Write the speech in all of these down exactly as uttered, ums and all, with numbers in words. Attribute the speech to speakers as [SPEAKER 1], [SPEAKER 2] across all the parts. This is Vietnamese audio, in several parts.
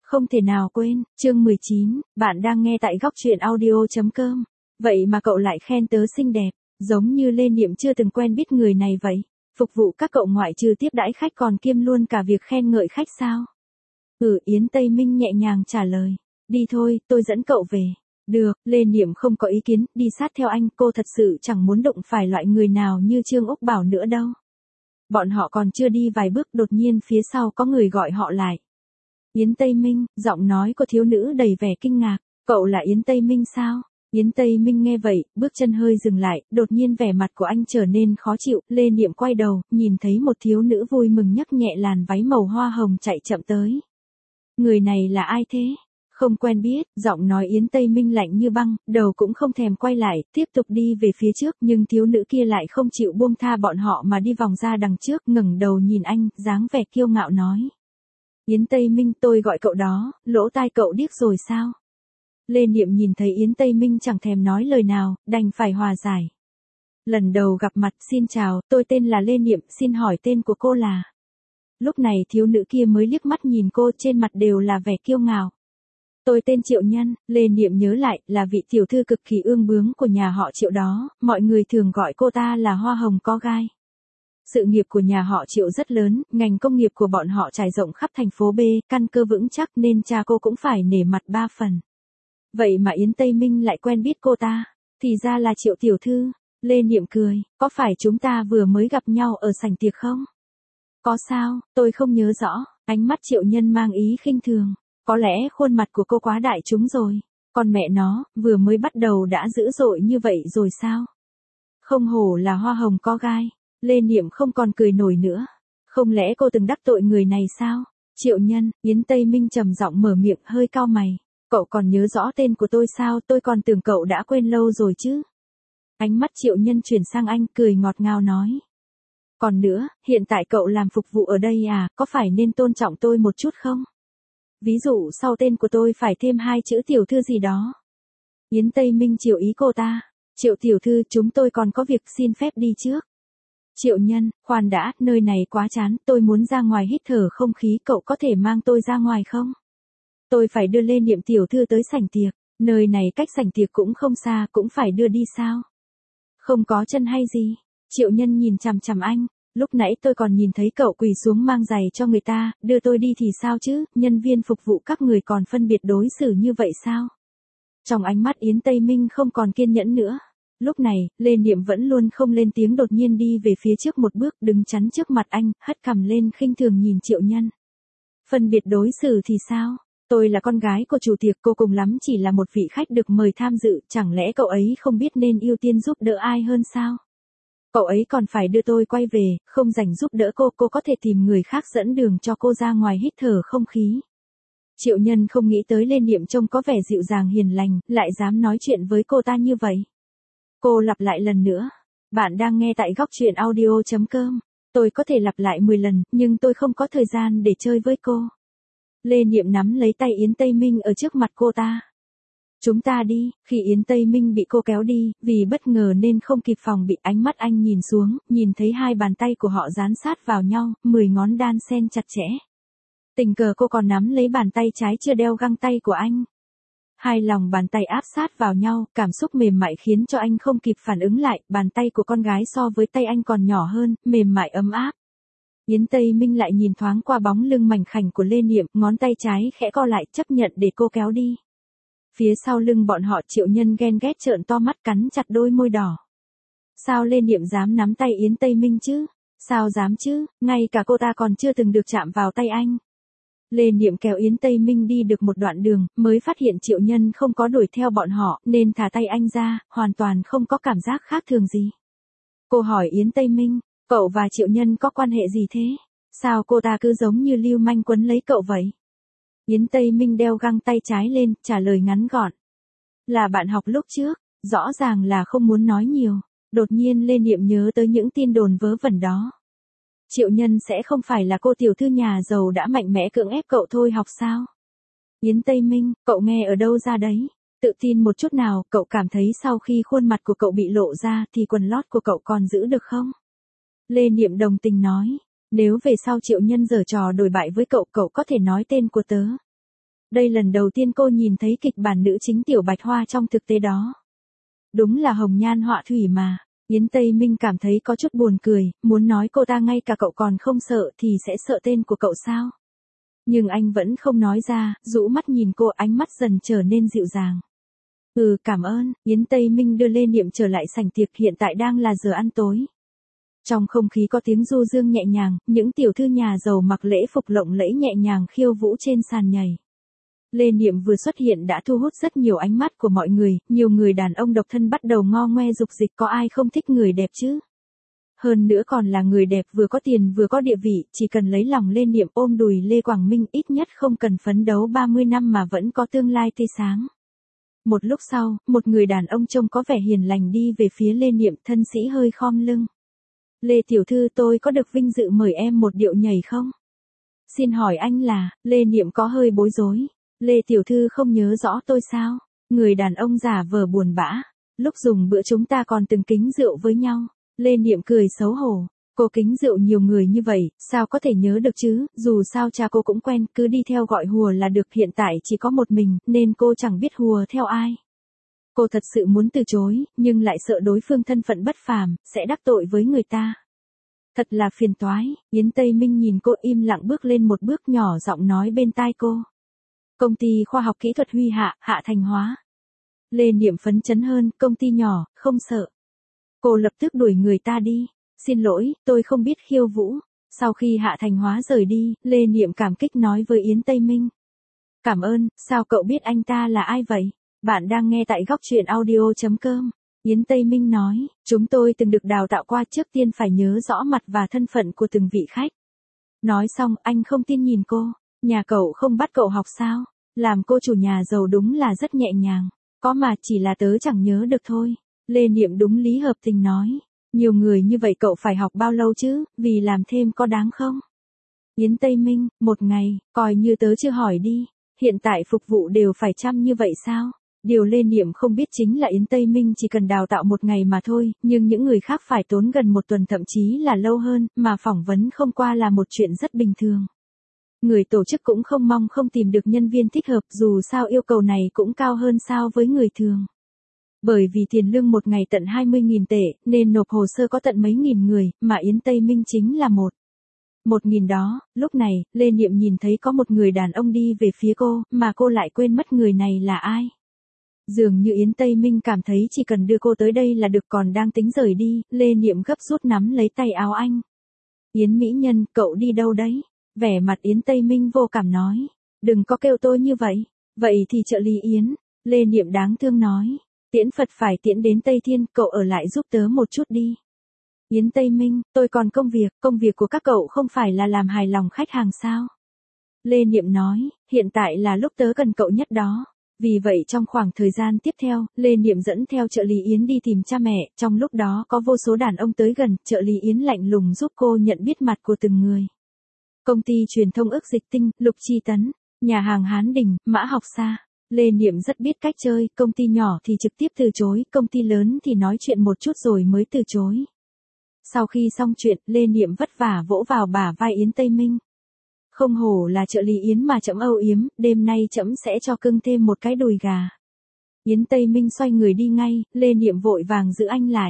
[SPEAKER 1] Không thể nào quên, chương mười chín, bạn đang nghe tại góc truyện audio.com. Vậy mà cậu lại khen tớ xinh đẹp, giống như Lê Niệm chưa từng quen biết người này vậy. Phục vụ các cậu ngoại trừ tiếp đãi khách còn kiêm luôn cả việc khen ngợi khách sao? Ừ, Yến Tây Minh nhẹ nhàng trả lời. Đi thôi, tôi dẫn cậu về. Được, Lê Niệm không có ý kiến, đi sát theo anh, cô thật sự chẳng muốn đụng phải loại người nào như Trương Úc Bảo nữa đâu. Bọn họ còn chưa đi vài bước đột nhiên phía sau có người gọi họ lại. Yến Tây Minh, giọng nói của thiếu nữ đầy vẻ kinh ngạc, cậu là Yến Tây Minh sao? Yến Tây Minh nghe vậy, bước chân hơi dừng lại, đột nhiên vẻ mặt của anh trở nên khó chịu, Lê Niệm quay đầu, nhìn thấy một thiếu nữ vui mừng nhấc nhẹ làn váy màu hoa hồng chạy chậm tới. Người này là ai thế? Không quen biết, giọng nói Yến Tây Minh lạnh như băng, đầu cũng không thèm quay lại, tiếp tục đi về phía trước, nhưng thiếu nữ kia lại không chịu buông tha bọn họ mà đi vòng ra đằng trước, ngẩng đầu nhìn anh, dáng vẻ kiêu ngạo nói. Yến Tây Minh, tôi gọi cậu đó, lỗ tai cậu điếc rồi sao? Lê Niệm nhìn thấy Yến Tây Minh chẳng thèm nói lời nào, đành phải hòa giải. Lần đầu gặp mặt, xin chào, tôi tên là Lê Niệm, xin hỏi tên của cô là? Lúc này thiếu nữ kia mới liếc mắt nhìn cô, trên mặt đều là vẻ kiêu ngạo. Tôi tên Triệu Nhân, Lê Niệm nhớ lại, là vị tiểu thư cực kỳ ương bướng của nhà họ Triệu đó, mọi người thường gọi cô ta là hoa hồng có gai. Sự nghiệp của nhà họ Triệu rất lớn, ngành công nghiệp của bọn họ trải rộng khắp thành phố B, căn cơ vững chắc nên cha cô cũng phải nể mặt ba phần. Vậy mà Yến Tây Minh lại quen biết cô ta, thì ra là Triệu tiểu thư. Lê Niệm cười, có phải chúng ta vừa mới gặp nhau ở sảnh tiệc không? Có sao, tôi không nhớ rõ, ánh mắt Triệu Nhân mang ý khinh thường. Có lẽ khuôn mặt của cô quá đại chúng rồi, còn mẹ nó, vừa mới bắt đầu đã dữ dội như vậy rồi sao? Không hổ là hoa hồng có gai. Lê Niệm không còn cười nổi nữa. Không lẽ cô từng đắc tội người này sao? Triệu Nhân, Yến Tây Minh trầm giọng mở miệng hơi cau mày. Cậu còn nhớ rõ tên của tôi sao? Tôi còn tưởng cậu đã quên lâu rồi chứ. Ánh mắt Triệu Nhân chuyển sang anh, cười ngọt ngào nói. Còn nữa, hiện tại cậu làm phục vụ ở đây à, có phải nên tôn trọng tôi một chút không? Ví dụ sau tên của tôi phải thêm hai chữ tiểu thư gì đó. Yến Tây Minh chiều ý cô ta. Triệu tiểu thư, chúng tôi còn có việc, xin phép đi trước. Triệu Nhân, khoan đã, nơi này quá chán, tôi muốn ra ngoài hít thở không khí, cậu có thể mang tôi ra ngoài không? Tôi phải đưa Lê Niệm tiểu thư tới sảnh tiệc, nơi này cách sảnh tiệc cũng không xa, cũng phải đưa đi sao? Không có chân hay gì? Triệu Nhân nhìn chằm chằm anh, lúc nãy tôi còn nhìn thấy cậu quỳ xuống mang giày cho người ta, đưa tôi đi thì sao chứ, nhân viên phục vụ các người còn phân biệt đối xử như vậy sao? Trong ánh mắt Yến Tây Minh không còn kiên nhẫn nữa. Lúc này, Lê Niệm vẫn luôn không lên tiếng đột nhiên đi về phía trước một bước đứng chắn trước mặt anh, hất cằm lên khinh thường nhìn Triệu Nhân. Phân biệt đối xử thì sao? Tôi là con gái của chủ tiệc, cô cùng lắm chỉ là một vị khách được mời tham dự, chẳng lẽ cậu ấy không biết nên ưu tiên giúp đỡ ai hơn sao? Cậu ấy còn phải đưa tôi quay về, không rảnh giúp đỡ cô, cô có thể tìm người khác dẫn đường cho cô ra ngoài hít thở không khí. Triệu Nhân không nghĩ tới Lê Niệm trông có vẻ dịu dàng hiền lành, lại dám nói chuyện với cô ta như vậy. Cô lặp lại lần nữa. Bạn đang nghe tại góc truyện audio.com. Tôi có thể lặp lại mười lần, nhưng tôi không có thời gian để chơi với cô. Lê Niệm nắm lấy tay Yến Tây Minh ở trước mặt cô ta. Chúng ta đi, khi Yến Tây Minh bị cô kéo đi, vì bất ngờ nên không kịp phòng bị, ánh mắt anh nhìn xuống, nhìn thấy hai bàn tay của họ dán sát vào nhau, mười ngón đan xen chặt chẽ. Tình cờ cô còn nắm lấy bàn tay trái chưa đeo găng tay của anh. Hai lòng bàn tay áp sát vào nhau, cảm xúc mềm mại khiến cho anh không kịp phản ứng lại, bàn tay của con gái so với tay anh còn nhỏ hơn, mềm mại ấm áp. Yến Tây Minh lại nhìn thoáng qua bóng lưng mảnh khảnh của Lê Niệm, ngón tay trái khẽ co lại chấp nhận để cô kéo đi. Phía sau lưng bọn họ Triệu Nhân ghen ghét trợn to mắt cắn chặt đôi môi đỏ. Sao Lê Niệm dám nắm tay Yến Tây Minh chứ? Sao dám chứ, ngay cả cô ta còn chưa từng được chạm vào tay anh. Lê Niệm kéo Yến Tây Minh đi được một đoạn đường, mới phát hiện Triệu Nhân không có đuổi theo bọn họ, nên thả tay anh ra, hoàn toàn không có cảm giác khác thường gì. Cô hỏi Yến Tây Minh, cậu và Triệu Nhân có quan hệ gì thế? Sao cô ta cứ giống như lưu manh quấn lấy cậu vậy? Yến Tây Minh đeo găng tay trái lên, trả lời ngắn gọn. Là bạn học lúc trước, rõ ràng là không muốn nói nhiều. Đột nhiên Lê Niệm nhớ tới những tin đồn vớ vẩn đó. Triệu Nhân sẽ không phải là cô tiểu thư nhà giàu đã mạnh mẽ cưỡng ép cậu thôi học sao? Yến Tây Minh, cậu nghe ở đâu ra đấy? Tự tin một chút nào, cậu cảm thấy sau khi khuôn mặt của cậu bị lộ ra thì quần lót của cậu còn giữ được không? Lê Niệm đồng tình nói, nếu về sau Triệu Nhân giở trò đổi bại với cậu, cậu có thể nói tên của tớ. Đây lần đầu tiên cô nhìn thấy kịch bản nữ chính Tiểu Bạch Hoa trong thực tế đó. Đúng là hồng nhan họa thủy mà. Yến Tây Minh cảm thấy có chút buồn cười, muốn nói cô ta ngay cả cậu còn không sợ thì sẽ sợ tên của cậu sao? Nhưng anh vẫn không nói ra, rũ mắt nhìn cô, ánh mắt dần trở nên dịu dàng. Ừ, cảm ơn. Yến Tây Minh đưa Lê Niệm trở lại sảnh tiệc, hiện tại đang là giờ ăn tối. Trong không khí có tiếng du dương nhẹ nhàng, những tiểu thư nhà giàu mặc lễ phục lộng lẫy nhẹ nhàng khiêu vũ trên sàn nhảy. Lê Niệm vừa xuất hiện đã thu hút rất nhiều ánh mắt của mọi người, nhiều người đàn ông độc thân bắt đầu ngo ngoe dục dịch, có ai không thích người đẹp chứ? Hơn nữa còn là người đẹp vừa có tiền vừa có địa vị, chỉ cần lấy lòng Lê Niệm ôm đùi Lê Quảng Minh ít nhất không cần phấn đấu ba mươi năm mà vẫn có tương lai tươi sáng. Một lúc sau, một người đàn ông trông có vẻ hiền lành đi về phía Lê Niệm, thân sĩ hơi khom lưng. Lê tiểu thư, tôi có được vinh dự mời em một điệu nhảy không? Xin hỏi anh là? Lê Niệm có hơi bối rối. Lê tiểu thư không nhớ rõ tôi sao? Người đàn ông giả vờ buồn bã. Lúc dùng bữa chúng ta còn từng kính rượu với nhau. Lê Niệm cười xấu hổ. Cô kính rượu nhiều người như vậy, sao có thể nhớ được chứ? Dù sao cha cô cũng quen, cứ đi theo gọi hùa là được, hiện tại chỉ có một mình, nên cô chẳng biết hùa theo ai. Cô thật sự muốn từ chối, nhưng lại sợ đối phương thân phận bất phàm, sẽ đắc tội với người ta. Thật là phiền toái. Yến Tây Minh nhìn cô im lặng bước lên một bước, nhỏ giọng nói bên tai cô. Công ty khoa học kỹ thuật Huy Hạ, Hạ Thành Hóa. Lê Niệm phấn chấn hơn, công ty nhỏ, không sợ. Cô lập tức đuổi người ta đi. Xin lỗi, tôi không biết khiêu vũ. Sau khi Hạ Thành Hóa rời đi, Lê Niệm cảm kích nói với Yến Tây Minh. Cảm ơn, sao cậu biết anh ta là ai vậy? Bạn đang nghe tại góc truyện audio chấm com. Yến Tây Minh nói, chúng tôi từng được đào tạo qua, trước tiên phải nhớ rõ mặt và thân phận của từng vị khách. Nói xong, anh không tin nhìn cô. Nhà cậu không bắt cậu học sao? Làm cô chủ nhà giàu đúng là rất nhẹ nhàng. Có mà, chỉ là tớ chẳng nhớ được thôi. Lê Niệm đúng lý hợp tình nói. Nhiều người như vậy cậu phải học bao lâu chứ, vì làm thêm có đáng không? Yến Tây Minh, một ngày, coi như tớ chưa hỏi đi. Hiện tại phục vụ đều phải chăm như vậy sao? Điều Lê Niệm không biết chính là Yến Tây Minh chỉ cần đào tạo một ngày mà thôi, nhưng những người khác phải tốn gần một tuần thậm chí là lâu hơn, mà phỏng vấn không qua là một chuyện rất bình thường. Người tổ chức cũng không mong không tìm được nhân viên thích hợp, dù sao yêu cầu này cũng cao hơn so với người thường. Bởi vì tiền lương một ngày tận hai mươi nghìn tệ, nên nộp hồ sơ có tận mấy nghìn người, mà Yến Tây Minh chính là một. Một nghìn đó, lúc này, Lê Niệm nhìn thấy có một người đàn ông đi về phía cô, mà cô lại quên mất người này là ai. Dường như Yến Tây Minh cảm thấy chỉ cần đưa cô tới đây là được, còn đang tính rời đi, Lê Niệm gấp rút nắm lấy tay áo anh. Yến mỹ nhân, cậu đi đâu đấy? Vẻ mặt Yến Tây Minh vô cảm nói. Đừng có kêu tôi như vậy. Vậy thì trợ lý Yến. Lê Niệm đáng thương nói. Tiễn Phật phải tiễn đến Tây Thiên, cậu ở lại giúp tớ một chút đi. Yến Tây Minh, tôi còn công việc, công việc của các cậu không phải là làm hài lòng khách hàng sao? Lê Niệm nói, hiện tại là lúc tớ cần cậu nhất đó. Vì vậy trong khoảng thời gian tiếp theo, Lê Niệm dẫn theo trợ lý Yến đi tìm cha mẹ, trong lúc đó có vô số đàn ông tới gần, trợ lý Yến lạnh lùng giúp cô nhận biết mặt của từng người. Công ty truyền thông ức dịch tinh, Lục Chi Tấn, nhà hàng Hán Đình, Mã Học Sa. Lê Niệm rất biết cách chơi, công ty nhỏ thì trực tiếp từ chối, công ty lớn thì nói chuyện một chút rồi mới từ chối. Sau khi xong chuyện, Lê Niệm vất vả vỗ vào bả vai Yến Tây Minh. Không hổ là trợ lý Yến mà trẫm âu yếm, đêm nay trẫm sẽ cho cưng thêm một cái đùi gà. Yến Tây Minh xoay người đi ngay, Lê Niệm vội vàng giữ anh lại.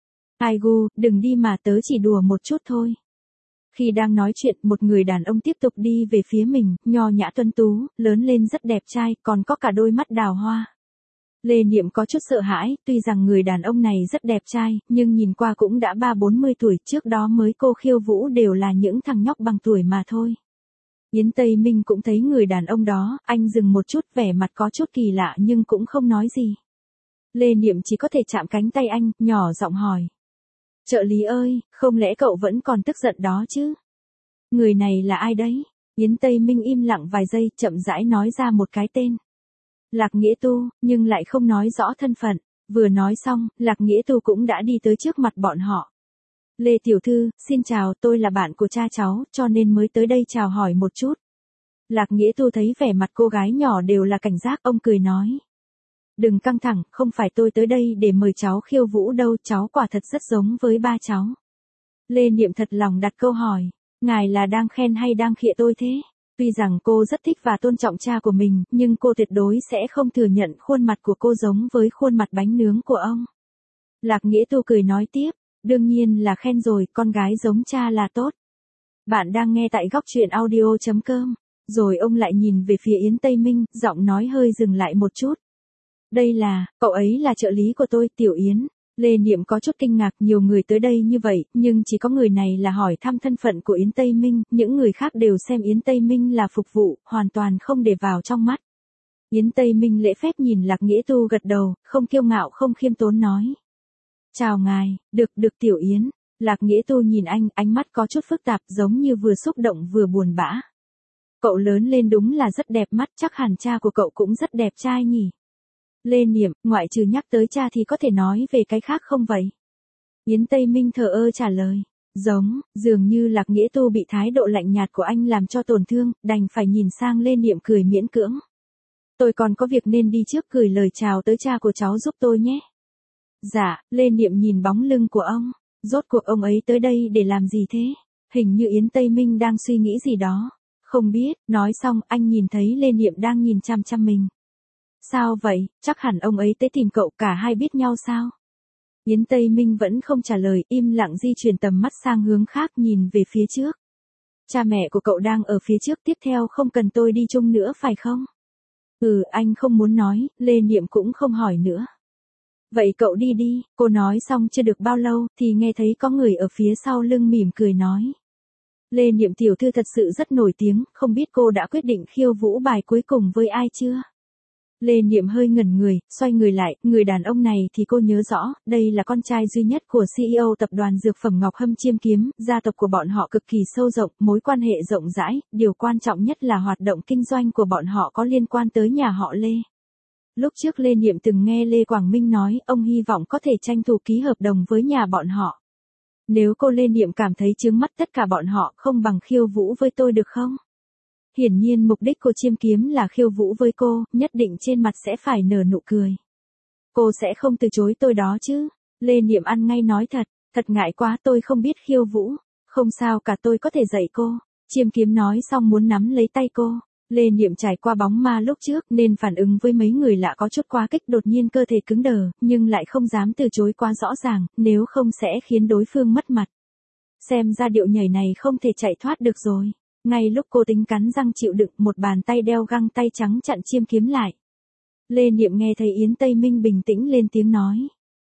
[SPEAKER 1] Ai gu, đừng đi mà, tớ chỉ đùa một chút thôi. Khi đang nói chuyện, một người đàn ông tiếp tục đi về phía mình, nho nhã tuấn tú, lớn lên rất đẹp trai, còn có cả đôi mắt đào hoa. Lê Niệm có chút sợ hãi, tuy rằng người đàn ông này rất đẹp trai, nhưng nhìn qua cũng đã ba bốn mươi tuổi, trước đó mới cô khiêu vũ đều là những thằng nhóc bằng tuổi mà thôi. Yến Tây Minh cũng thấy người đàn ông đó, anh dừng một chút, vẻ mặt có chút kỳ lạ nhưng cũng không nói gì. Lê Niệm chỉ có thể chạm cánh tay anh, nhỏ giọng hỏi. Trợ lý ơi, không lẽ cậu vẫn còn tức giận đó chứ? Người này là ai đấy? Yến Tây Minh im lặng vài giây, chậm rãi nói ra một cái tên. Lạc Nghĩa Tu, nhưng lại không nói rõ thân phận. Vừa nói xong, Lạc Nghĩa Tu cũng đã đi tới trước mặt bọn họ. Lê tiểu thư, xin chào, tôi là bạn của cha cháu, cho nên mới tới đây chào hỏi một chút. Lạc Nghĩa Tu thấy vẻ mặt cô gái nhỏ đều là cảnh giác, ông cười nói. Đừng căng thẳng, không phải tôi tới đây để mời cháu khiêu vũ đâu, cháu quả thật rất giống với ba cháu. Lê Niệm thật lòng đặt câu hỏi, ngài là đang khen hay đang khịa tôi thế? Tuy rằng cô rất thích và tôn trọng cha của mình, nhưng cô tuyệt đối sẽ không thừa nhận khuôn mặt của cô giống với khuôn mặt bánh nướng của ông. Lạc Nghĩa Tu cười nói tiếp, đương nhiên là khen rồi, con gái giống cha là tốt. Bạn đang nghe tại góc truyện audio chấm com. Rồi ông lại nhìn về phía Yến Tây Minh, giọng nói hơi dừng lại một chút. Đây là, cậu ấy là trợ lý của tôi, Tiểu Yến. Lê Niệm có chút kinh ngạc, nhiều người tới đây như vậy, nhưng chỉ có người này là hỏi thăm thân phận của Yến Tây Minh, những người khác đều xem Yến Tây Minh là phục vụ, hoàn toàn không để vào trong mắt. Yến Tây Minh lễ phép nhìn Lạc Nghĩa Tu gật đầu, không kiêu ngạo không khiêm tốn nói. Chào ngài, được, được Tiểu Yến. Lạc Nghĩa Tu nhìn anh, ánh mắt có chút phức tạp giống như vừa xúc động vừa buồn bã. Cậu lớn lên đúng là rất đẹp mắt, chắc hẳn cha của cậu cũng rất đẹp trai nhỉ. Lê Niệm, ngoại trừ nhắc tới cha thì có thể nói về cái khác không vậy? Yến Tây Minh thờ ơ trả lời. Giống, dường như Lạc Nghĩa Tu bị thái độ lạnh nhạt của anh làm cho tổn thương, đành phải nhìn sang Lê Niệm cười miễn cưỡng. Tôi còn có việc nên đi trước, gửi lời chào tới cha của cháu giúp tôi nhé. Dạ, Lê Niệm nhìn bóng lưng của ông. Rốt cuộc ông ấy tới đây để làm gì thế? Hình như Yến Tây Minh đang suy nghĩ gì đó. Không biết, nói xong anh nhìn thấy Lê Niệm đang nhìn chăm chăm mình. Sao vậy, chắc hẳn ông ấy tới tìm cậu, cả hai biết nhau sao? Yến Tây Minh vẫn không trả lời, im lặng di chuyển tầm mắt sang hướng khác nhìn về phía trước. Cha mẹ của cậu đang ở phía trước, tiếp theo không cần tôi đi chung nữa phải không? Ừ, anh không muốn nói, Lê Niệm cũng không hỏi nữa. Vậy cậu đi đi, cô nói xong chưa được bao lâu, thì nghe thấy có người ở phía sau lưng mỉm cười nói. Lê Niệm tiểu thư thật sự rất nổi tiếng, không biết cô đã quyết định khiêu vũ bài cuối cùng với ai chưa? Lê Niệm hơi ngẩn người, xoay người lại, người đàn ông này thì cô nhớ rõ, đây là con trai duy nhất của xê e ô tập đoàn Dược phẩm Ngọc Hâm Chiêm Kiếm, gia tộc của bọn họ cực kỳ sâu rộng, mối quan hệ rộng rãi, điều quan trọng nhất là hoạt động kinh doanh của bọn họ có liên quan tới nhà họ Lê. Lúc trước Lê Niệm từng nghe Lê Quảng Minh nói, ông hy vọng có thể tranh thủ ký hợp đồng với nhà bọn họ. Nếu cô Lê Niệm cảm thấy chướng mắt tất cả bọn họ, không bằng khiêu vũ với tôi được không? Hiển nhiên mục đích của Chiêm Kiếm là khiêu vũ với cô, nhất định trên mặt sẽ phải nở nụ cười. Cô sẽ không từ chối tôi đó chứ? Lê Niệm ăn ngay nói thật, thật ngại quá, tôi không biết khiêu vũ. Không sao cả, tôi có thể dạy cô. Chiêm Kiếm nói xong muốn nắm lấy tay cô. Lê Niệm trải qua bóng ma lúc trước nên phản ứng với mấy người lạ có chút quá kích, đột nhiên cơ thể cứng đờ, nhưng lại không dám từ chối quá rõ ràng, nếu không sẽ khiến đối phương mất mặt. Xem ra điệu nhảy này không thể chạy thoát được rồi. Ngay lúc cô tính cắn răng chịu đựng, một bàn tay đeo găng tay trắng chặn Chiêm Kiếm lại. Lê Niệm nghe thấy Yến Tây Minh bình tĩnh lên tiếng nói.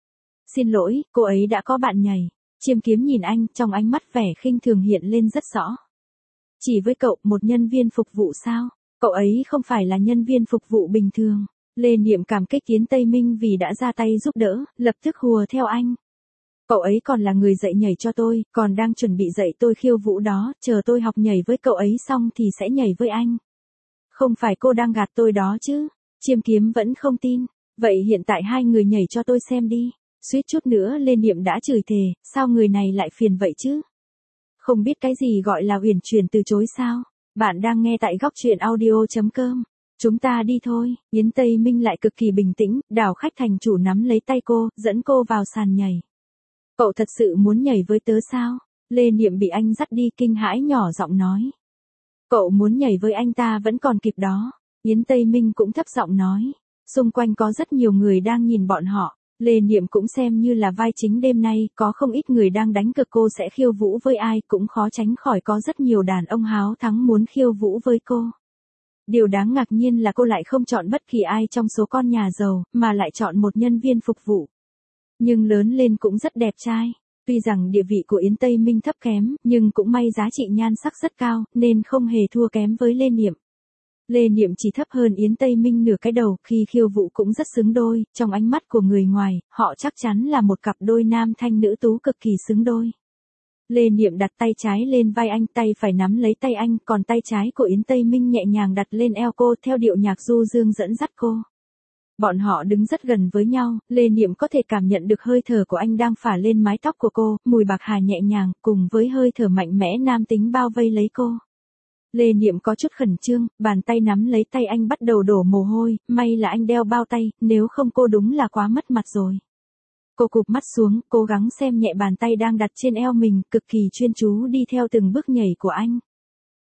[SPEAKER 1] Xin lỗi, cô ấy đã có bạn nhảy. Chiêm Kiếm nhìn anh, trong ánh mắt vẻ khinh thường hiện lên rất rõ. Chỉ với cậu, một nhân viên phục vụ sao? Cậu ấy không phải là nhân viên phục vụ bình thường. Lê Niệm cảm kích Yến Tây Minh vì đã ra tay giúp đỡ, lập tức hùa theo anh. Cậu ấy còn là người dạy nhảy cho tôi, còn đang chuẩn bị dạy tôi khiêu vũ đó, chờ tôi học nhảy với cậu ấy xong thì sẽ nhảy với anh. Không phải cô đang gạt tôi đó chứ? Chiêm Kiếm vẫn không tin. Vậy hiện tại hai người nhảy cho tôi xem đi. Suýt chút nữa Lê Niệm đã chửi thề, sao người này lại phiền vậy chứ? Không biết cái gì gọi là uyển chuyển từ chối sao? Bạn đang nghe tại góc truyện audio chấm com. Chúng ta đi thôi. Yến Tây Minh lại cực kỳ bình tĩnh, đảo khách thành chủ nắm lấy tay cô, dẫn cô vào sàn nhảy. Cậu thật sự muốn nhảy với tớ sao? Lê Niệm bị anh dắt đi kinh hãi nhỏ giọng nói. Cậu muốn nhảy với anh ta vẫn còn kịp đó. Yến Tây Minh cũng thấp giọng nói. Xung quanh có rất nhiều người đang nhìn bọn họ. Lê Niệm cũng xem như là vai chính đêm nay, có không ít người đang đánh cược cô sẽ khiêu vũ với ai, cũng khó tránh khỏi có rất nhiều đàn ông háo thắng muốn khiêu vũ với cô. Điều đáng ngạc nhiên là cô lại không chọn bất kỳ ai trong số con nhà giàu, mà lại chọn một nhân viên phục vụ. Nhưng lớn lên cũng rất đẹp trai. Tuy rằng địa vị của Yến Tây Minh thấp kém, nhưng cũng may giá trị nhan sắc rất cao, nên không hề thua kém với Lê Niệm. Lê Niệm chỉ thấp hơn Yến Tây Minh nửa cái đầu, khi khiêu vũ cũng rất xứng đôi, trong ánh mắt của người ngoài, họ chắc chắn là một cặp đôi nam thanh nữ tú cực kỳ xứng đôi. Lê Niệm đặt tay trái lên vai anh, tay phải nắm lấy tay anh, còn tay trái của Yến Tây Minh nhẹ nhàng đặt lên eo cô theo điệu nhạc du dương dẫn dắt cô. Bọn họ đứng rất gần với nhau, Lê Niệm có thể cảm nhận được hơi thở của anh đang phả lên mái tóc của cô, mùi bạc hà nhẹ nhàng, cùng với hơi thở mạnh mẽ nam tính bao vây lấy cô. Lê Niệm có chút khẩn trương, bàn tay nắm lấy tay anh bắt đầu đổ mồ hôi, may là anh đeo bao tay, nếu không cô đúng là quá mất mặt rồi. Cô cụp mắt xuống, cố gắng xem nhẹ bàn tay đang đặt trên eo mình, cực kỳ chuyên chú đi theo từng bước nhảy của anh.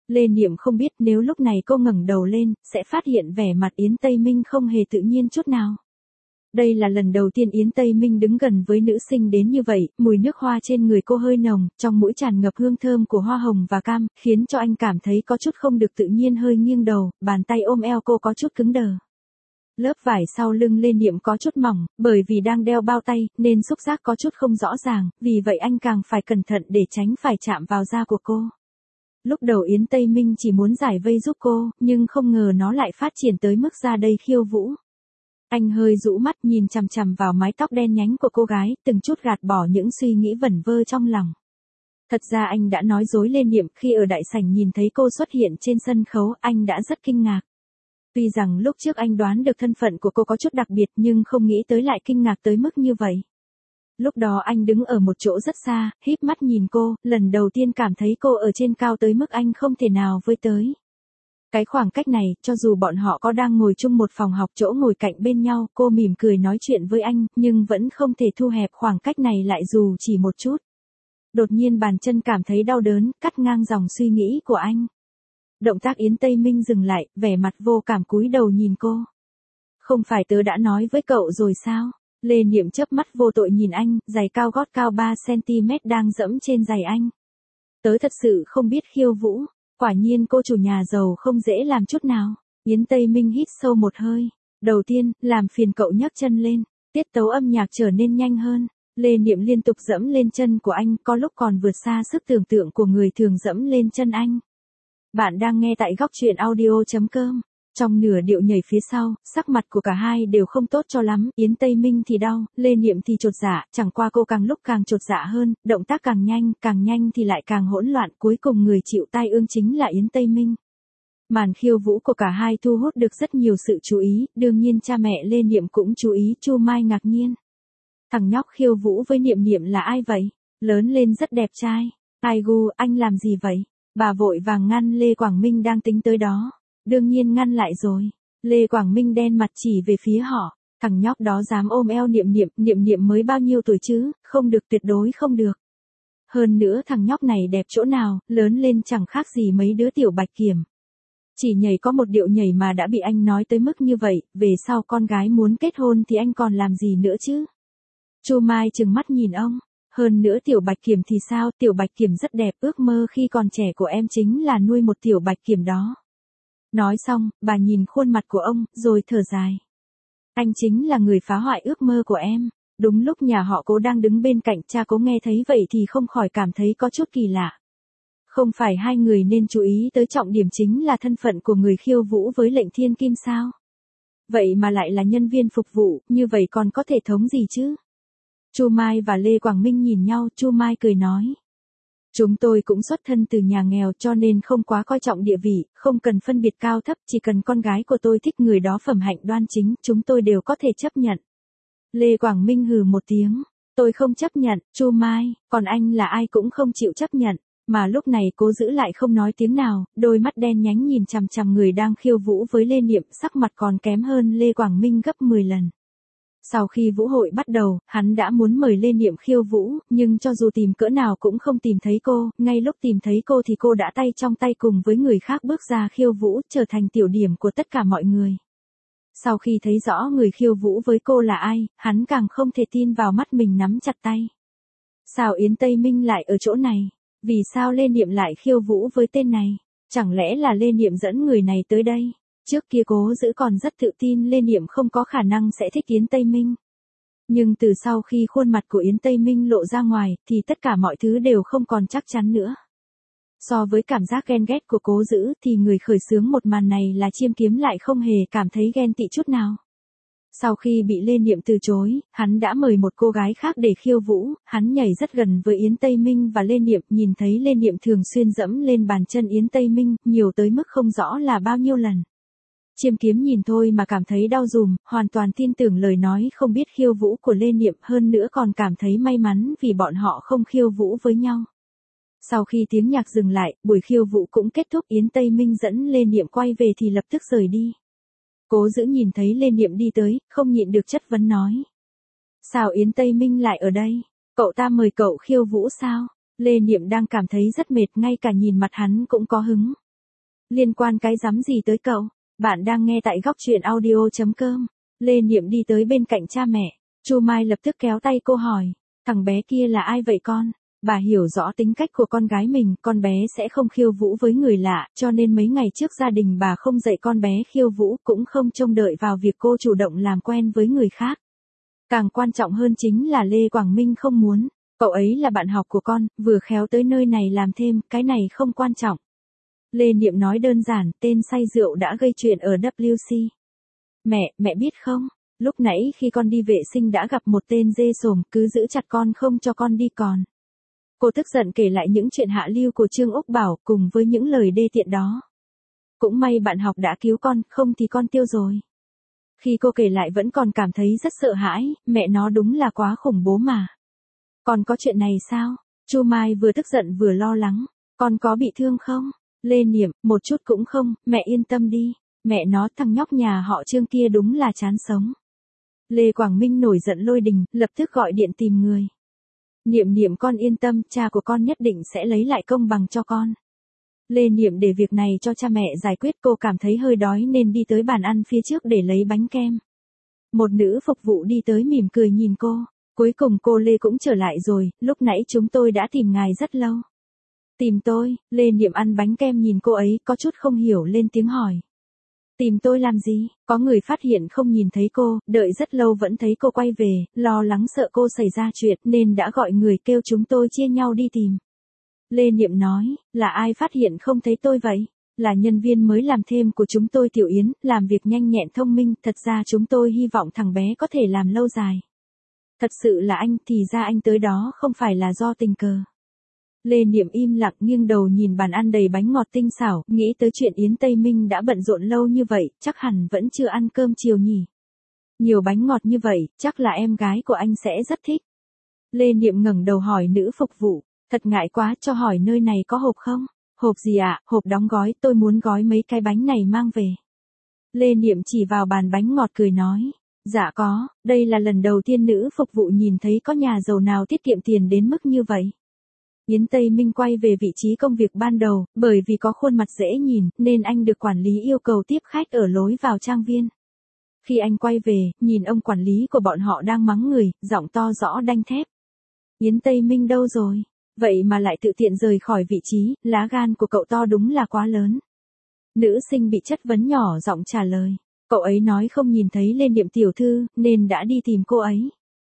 [SPEAKER 1] Lê Niệm không biết nếu lúc này cô ngẩng đầu lên, sẽ phát hiện vẻ mặt Yến Tây Minh không hề tự nhiên chút nào. Đây là lần đầu tiên Yến Tây Minh đứng gần với nữ sinh đến như vậy, mùi nước hoa trên người cô hơi nồng, trong mũi tràn ngập hương thơm của hoa hồng và cam, khiến cho anh cảm thấy có chút không được tự nhiên, hơi nghiêng đầu, bàn tay ôm eo cô có chút cứng đờ. Lớp vải sau lưng Lê Niệm có chút mỏng, bởi vì đang đeo bao tay, nên xúc giác có chút không rõ ràng, vì vậy anh càng phải cẩn thận để tránh phải chạm vào da của cô. Lúc đầu Yến Tây Minh chỉ muốn giải vây giúp cô, nhưng không ngờ nó lại phát triển tới mức ra đây khiêu vũ. Anh hơi rũ mắt nhìn chằm chằm vào mái tóc đen nhánh của cô gái, từng chút gạt bỏ những suy nghĩ vẩn vơ trong lòng. Thật ra anh đã nói dối Lê Niệm, khi ở đại sảnh nhìn thấy cô xuất hiện trên sân khấu, anh đã rất kinh ngạc. Tuy rằng lúc trước anh đoán được thân phận của cô có chút đặc biệt, nhưng không nghĩ tới lại kinh ngạc tới mức như vậy. Lúc đó anh đứng ở một chỗ rất xa, híp mắt nhìn cô, lần đầu tiên cảm thấy cô ở trên cao tới mức anh không thể nào với tới. Cái khoảng cách này, cho dù bọn họ có đang ngồi chung một phòng học chỗ ngồi cạnh bên nhau, cô mỉm cười nói chuyện với anh, nhưng vẫn không thể thu hẹp khoảng cách này lại dù chỉ một chút. Đột nhiên bàn chân cảm thấy đau đớn, cắt ngang dòng suy nghĩ của anh. Động tác Yến Tây Minh dừng lại, vẻ mặt vô cảm cúi đầu nhìn cô. Không phải tớ đã nói với cậu rồi sao? Lê Niệm chớp mắt vô tội nhìn anh, giày cao gót cao ba xăng ti mét đang dẫm trên giày anh. Tớ thật sự không biết khiêu vũ. Quả nhiên cô chủ nhà giàu không dễ làm chút nào. Yến Tây Minh hít sâu một hơi. Đầu tiên, làm phiền cậu nhấc chân lên. Tiết tấu âm nhạc trở nên nhanh hơn. Lê Niệm liên tục dẫm lên chân của anh, có lúc còn vượt xa sức tưởng tượng của người thường dẫm lên chân anh. Bạn đang nghe tại góc truyện audio chấm com. Trong nửa điệu nhảy phía sau, sắc mặt của cả hai đều không tốt cho lắm, Yến Tây Minh thì đau, Lê Niệm thì chột dạ, chẳng qua cô càng lúc càng chột dạ hơn, động tác càng nhanh, càng nhanh thì lại càng hỗn loạn, cuối cùng người chịu tai ương chính là Yến Tây Minh. Màn khiêu vũ của cả hai thu hút được rất nhiều sự chú ý, đương nhiên cha mẹ Lê Niệm cũng chú ý. Chu Mai ngạc nhiên. Thằng nhóc khiêu vũ với Niệm Niệm là ai vậy? Lớn lên rất đẹp trai. Ai gu, anh làm gì vậy? Bà vội vàng ngăn Lê Quảng Minh đang tính tới đó. Đương nhiên ngăn lại rồi. Lê Quảng Minh đen mặt chỉ về phía họ. Thằng nhóc đó dám ôm eo Niệm Niệm, Niệm Niệm mới bao nhiêu tuổi chứ, không được, tuyệt đối không được. Hơn nữa thằng nhóc này đẹp chỗ nào, lớn lên chẳng khác gì mấy đứa tiểu bạch kiểm. Chỉ nhảy có một điệu nhảy mà đã bị anh nói tới mức như vậy, về sau con gái muốn kết hôn thì anh còn làm gì nữa chứ? Chu Mai trừng mắt nhìn ông. Hơn nữa tiểu bạch kiểm thì sao, tiểu bạch kiểm rất đẹp, ước mơ khi còn trẻ của em chính là nuôi một tiểu bạch kiểm đó. Nói xong, bà nhìn khuôn mặt của ông, rồi thở dài. Anh chính là người phá hoại ước mơ của em. Đúng lúc nhà họ Cố đang đứng bên cạnh, cha Cố nghe thấy vậy thì không khỏi cảm thấy có chút kỳ lạ. Không phải hai người nên chú ý tới trọng điểm chính là thân phận của người khiêu vũ với lệnh thiên kim sao? Vậy mà lại là nhân viên phục vụ, như vậy còn có thể thống gì chứ? Chu Mai và Lê Quảng Minh nhìn nhau, Chu Mai cười nói. Chúng tôi cũng xuất thân từ nhà nghèo cho nên không quá coi trọng địa vị, không cần phân biệt cao thấp, chỉ cần con gái của tôi thích người đó phẩm hạnh đoan chính, chúng tôi đều có thể chấp nhận. Lê Quảng Minh hừ một tiếng, tôi không chấp nhận, Chu Mai, còn anh là ai cũng không chịu chấp nhận, mà lúc này Cố giữ lại không nói tiếng nào, đôi mắt đen nhánh nhìn chằm chằm người đang khiêu vũ với Lê Niệm, sắc mặt còn kém hơn Lê Quảng Minh gấp mười lần. Sau khi vũ hội bắt đầu, hắn đã muốn mời Lê Niệm khiêu vũ, nhưng cho dù tìm cỡ nào cũng không tìm thấy cô, ngay lúc tìm thấy cô thì cô đã tay trong tay cùng với người khác bước ra khiêu vũ, trở thành tiểu điểm của tất cả mọi người. Sau khi thấy rõ người khiêu vũ với cô là ai, hắn càng không thể tin vào mắt mình nắm chặt tay. Sao Yến Tây Minh lại ở chỗ này? Vì sao Lê Niệm lại khiêu vũ với tên này? Chẳng lẽ là Lê Niệm dẫn người này tới đây? Trước kia Cố giữ còn rất tự tin Lê Niệm không có khả năng sẽ thích Yến Tây Minh. Nhưng từ sau khi khuôn mặt của Yến Tây Minh lộ ra ngoài, thì tất cả mọi thứ đều không còn chắc chắn nữa. So với cảm giác ghen ghét của Cố giữ thì người khởi xướng một màn này là Chiêm Kiếm lại không hề cảm thấy ghen tị chút nào. Sau khi bị Lê Niệm từ chối, hắn đã mời một cô gái khác để khiêu vũ, hắn nhảy rất gần với Yến Tây Minh và Lê Niệm, nhìn thấy Lê Niệm thường xuyên dẫm lên bàn chân Yến Tây Minh, nhiều tới mức không rõ là bao nhiêu lần. Chiêm Kiếm nhìn thôi mà cảm thấy đau dùm, hoàn toàn tin tưởng lời nói không biết khiêu vũ của Lê Niệm, hơn nữa còn cảm thấy may mắn vì bọn họ không khiêu vũ với nhau. Sau khi tiếng nhạc dừng lại, buổi khiêu vũ cũng kết thúc, Yến Tây Minh dẫn Lê Niệm quay về thì lập tức rời đi. Cố giữ nhìn thấy Lê Niệm đi tới, không nhịn được chất vấn nói. Sao Yến Tây Minh lại ở đây? Cậu ta mời cậu khiêu vũ sao? Lê Niệm đang cảm thấy rất mệt, ngay cả nhìn mặt hắn cũng có hứng. Liên quan cái rắm gì tới cậu? Bạn đang nghe tại góc truyện audio chấm com. Lê Niệm đi tới bên cạnh cha mẹ. Chu Mai lập tức kéo tay cô hỏi. Thằng bé kia là ai vậy con? Bà hiểu rõ tính cách của con gái mình, con bé sẽ không khiêu vũ với người lạ, cho nên mấy ngày trước gia đình bà không dạy con bé khiêu vũ, cũng không trông đợi vào việc cô chủ động làm quen với người khác. Càng quan trọng hơn chính là Lê Quảng Minh không muốn. Cậu ấy là bạn học của con, vừa khéo tới nơi này làm thêm, cái này không quan trọng. Lê Niệm nói đơn giản, tên say rượu đã gây chuyện ở W C. Mẹ, mẹ biết không, lúc nãy khi con đi vệ sinh đã gặp một tên dê sồm, cứ giữ chặt con không cho con đi còn. Cô tức giận kể lại những chuyện hạ lưu của Trương Úc Bảo cùng với những lời đê tiện đó. Cũng may bạn học đã cứu con, không thì con tiêu rồi. Khi cô kể lại vẫn còn cảm thấy rất sợ hãi, mẹ nó đúng là quá khủng bố mà. Còn có chuyện này sao? Chu Mai vừa tức giận vừa lo lắng. Con có bị thương không? Lê Niệm, một chút cũng không, mẹ yên tâm đi. Mẹ nó, thằng nhóc nhà họ Trương kia đúng là chán sống. Lê Quảng Minh nổi giận lôi đình, lập tức gọi điện tìm người. Niệm Niệm con yên tâm, cha của con nhất định sẽ lấy lại công bằng cho con. Lê Niệm để việc này cho cha mẹ giải quyết, cô cảm thấy hơi đói nên đi tới bàn ăn phía trước để lấy bánh kem. Một nữ phục vụ đi tới mỉm cười nhìn cô. Cuối cùng cô Lê cũng trở lại rồi, lúc nãy chúng tôi đã tìm ngài rất lâu. Tìm tôi? Lê Niệm ăn bánh kem nhìn cô ấy, có chút không hiểu lên tiếng hỏi. Tìm tôi làm gì? Có người phát hiện không nhìn thấy cô, đợi rất lâu vẫn thấy cô quay về, lo lắng sợ cô xảy ra chuyện nên đã gọi người kêu chúng tôi chia nhau đi tìm. Lê Niệm nói, là ai phát hiện không thấy tôi vậy? Là nhân viên mới làm thêm của chúng tôi Tiểu Yến, làm việc nhanh nhẹn thông minh, thật ra chúng tôi hy vọng thằng bé có thể làm lâu dài. Thật sự là anh, thì ra anh tới đó không phải là do tình cờ. Lê Niệm im lặng nghiêng đầu nhìn bàn ăn đầy bánh ngọt tinh xảo, nghĩ tới chuyện Yến Tây Minh đã bận rộn lâu như vậy, chắc hẳn vẫn chưa ăn cơm chiều nhỉ. Nhiều bánh ngọt như vậy, chắc là em gái của anh sẽ rất thích. Lê Niệm ngẩng đầu hỏi nữ phục vụ, thật ngại quá, cho hỏi nơi này có hộp không? Hộp gì ạ? À? Hộp đóng gói, tôi muốn gói mấy cái bánh này mang về. Lê Niệm chỉ vào bàn bánh ngọt cười nói. Dạ có, đây là lần đầu tiên nữ phục vụ nhìn thấy có nhà giàu nào tiết kiệm tiền đến mức như vậy. Yến Tây Minh quay về vị trí công việc ban đầu, bởi vì có khuôn mặt dễ nhìn, nên anh được quản lý yêu cầu tiếp khách ở lối vào trang viên. Khi anh quay về, nhìn ông quản lý của bọn họ đang mắng người, giọng to rõ đanh thép. Yến Tây Minh đâu rồi? Vậy mà lại tự tiện rời khỏi vị trí, lá gan của cậu to đúng là quá lớn. Nữ sinh bị chất vấn nhỏ giọng trả lời. Cậu ấy nói không nhìn thấy Lê Niệm tiểu thư, nên đã đi tìm cô ấy.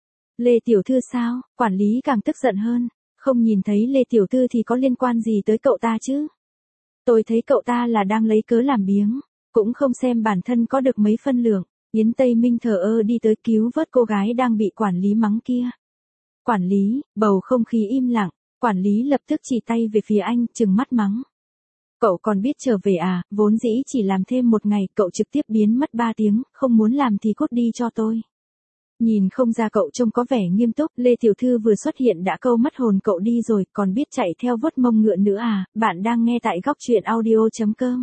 [SPEAKER 1] Lê tiểu thư sao? Quản lý càng tức giận hơn. Không nhìn thấy Lê tiểu thư thì có liên quan gì tới cậu ta chứ? Tôi thấy cậu ta là đang lấy cớ làm biếng, cũng không xem bản thân có được mấy phân lượng. Yến Tây Minh thờ ơ đi tới cứu vớt cô gái đang bị quản lý mắng kia. Quản lý, bầu không khí im lặng, quản lý lập tức chỉ tay về phía anh, trừng mắt mắng. Cậu còn biết trở về à, vốn dĩ chỉ làm thêm một ngày, cậu trực tiếp biến mất ba tiếng, không muốn làm thì cút đi cho tôi. Nhìn không ra cậu trông có vẻ nghiêm túc, Lê tiểu thư vừa xuất hiện đã câu mất hồn cậu đi rồi, còn biết chạy theo vuốt mông ngựa nữa à, bạn đang nghe tại góc truyện audio chấm com.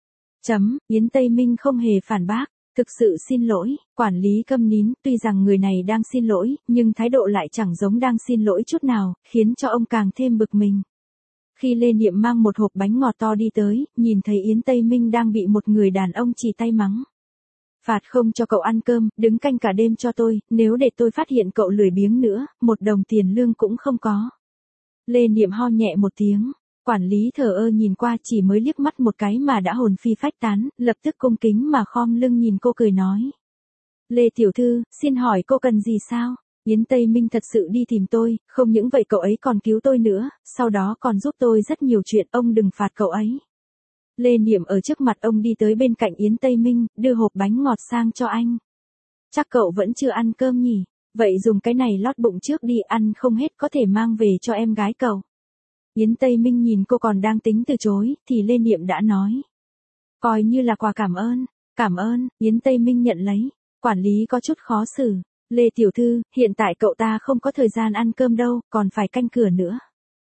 [SPEAKER 1] Chấm, Yến Tây Minh không hề phản bác, thực sự xin lỗi, quản lý câm nín, tuy rằng người này đang xin lỗi, nhưng thái độ lại chẳng giống đang xin lỗi chút nào, khiến cho ông càng thêm bực mình. Khi Lê Niệm mang một hộp bánh ngọt to đi tới, nhìn thấy Yến Tây Minh đang bị một người đàn ông chỉ tay mắng. Phạt không cho cậu ăn cơm, đứng canh cả đêm cho tôi, nếu để tôi phát hiện cậu lười biếng nữa, một đồng tiền lương cũng không có. Lê Niệm ho nhẹ một tiếng, quản lý thờ ơ nhìn qua chỉ mới liếc mắt một cái mà đã hồn phi phách tán, lập tức cung kính mà khom lưng nhìn cô cười nói. Lê tiểu thư, xin hỏi cô cần gì sao? Yến Tây Minh thật sự đi tìm tôi, không những vậy cậu ấy còn cứu tôi nữa, sau đó còn giúp tôi rất nhiều chuyện, ông đừng phạt cậu ấy. Lê Niệm ở trước mặt ông đi tới bên cạnh Yến Tây Minh, đưa hộp bánh ngọt sang cho anh. Chắc cậu vẫn chưa ăn cơm nhỉ, vậy dùng cái này lót bụng trước đi, ăn không hết có thể mang về cho em gái cậu. Yến Tây Minh nhìn cô còn đang tính từ chối, thì Lê Niệm đã nói. Coi như là quà cảm ơn, cảm ơn, Yến Tây Minh nhận lấy, quản lý có chút khó xử. Lê tiểu thư, hiện tại cậu ta không có thời gian ăn cơm đâu, còn phải canh cửa nữa.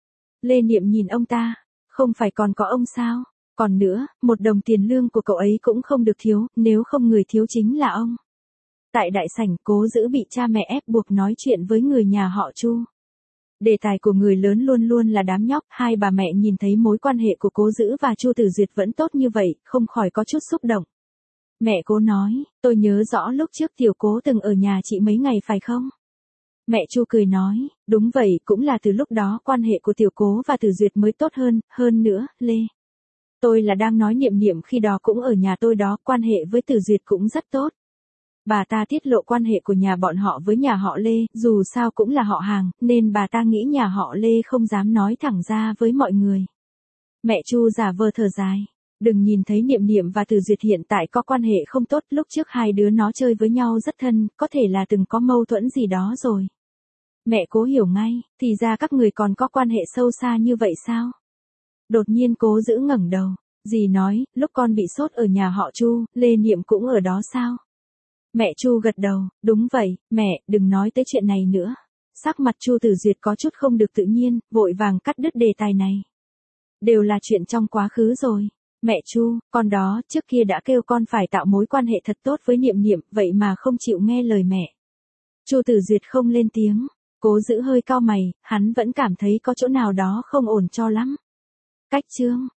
[SPEAKER 1] Lê Niệm nhìn ông ta, không phải còn có ông sao? Còn nữa, một đồng tiền lương của cậu ấy cũng không được thiếu, nếu không người thiếu chính là ông. Tại đại sảnh, Cố Dữ bị cha mẹ ép buộc nói chuyện với người nhà họ Chu. Đề tài của người lớn luôn luôn là đám nhóc, hai bà mẹ nhìn thấy mối quan hệ của Cố Dữ và Chu Tử Duyệt vẫn tốt như vậy, không khỏi có chút xúc động. Mẹ Cố nói, tôi nhớ rõ lúc trước Tiểu Cố từng ở nhà chị mấy ngày phải không? Mẹ Chu cười nói, đúng vậy, cũng là từ lúc đó quan hệ của Tiểu Cố và Tử Duyệt mới tốt hơn, hơn nữa, Lê. Tôi là đang nói Niệm Niệm khi đó cũng ở nhà tôi đó, quan hệ với Tử Duyệt cũng rất tốt. Bà ta tiết lộ quan hệ của nhà bọn họ với nhà họ Lê, dù sao cũng là họ hàng, nên bà ta nghĩ nhà họ Lê không dám nói thẳng ra với mọi người. Mẹ Chu giả vờ thở dài. Đừng nhìn thấy Niệm Niệm và Tử Duyệt hiện tại có quan hệ không tốt, lúc trước hai đứa nó chơi với nhau rất thân, có thể là từng có mâu thuẫn gì đó rồi. Mẹ Cố hiểu ngay, thì ra các người còn có quan hệ sâu xa như vậy sao? Đột nhiên Cố Dữ ngẩng đầu, dì nói, lúc con bị sốt ở nhà họ Chu, Lê Niệm cũng ở đó sao? Mẹ Chu gật đầu, đúng vậy, mẹ, đừng nói tới chuyện này nữa. Sắc mặt Chu Tử Duyệt có chút không được tự nhiên, vội vàng cắt đứt đề tài này. Đều là chuyện trong quá khứ rồi. Mẹ Chu, con đó, trước kia đã kêu con phải tạo mối quan hệ thật tốt với Niệm Niệm, vậy mà không chịu nghe lời mẹ. Chu Tử Duyệt không lên tiếng, Cố Dữ hơi cau mày, hắn vẫn cảm thấy có chỗ nào đó không ổn cho lắm. Cách chương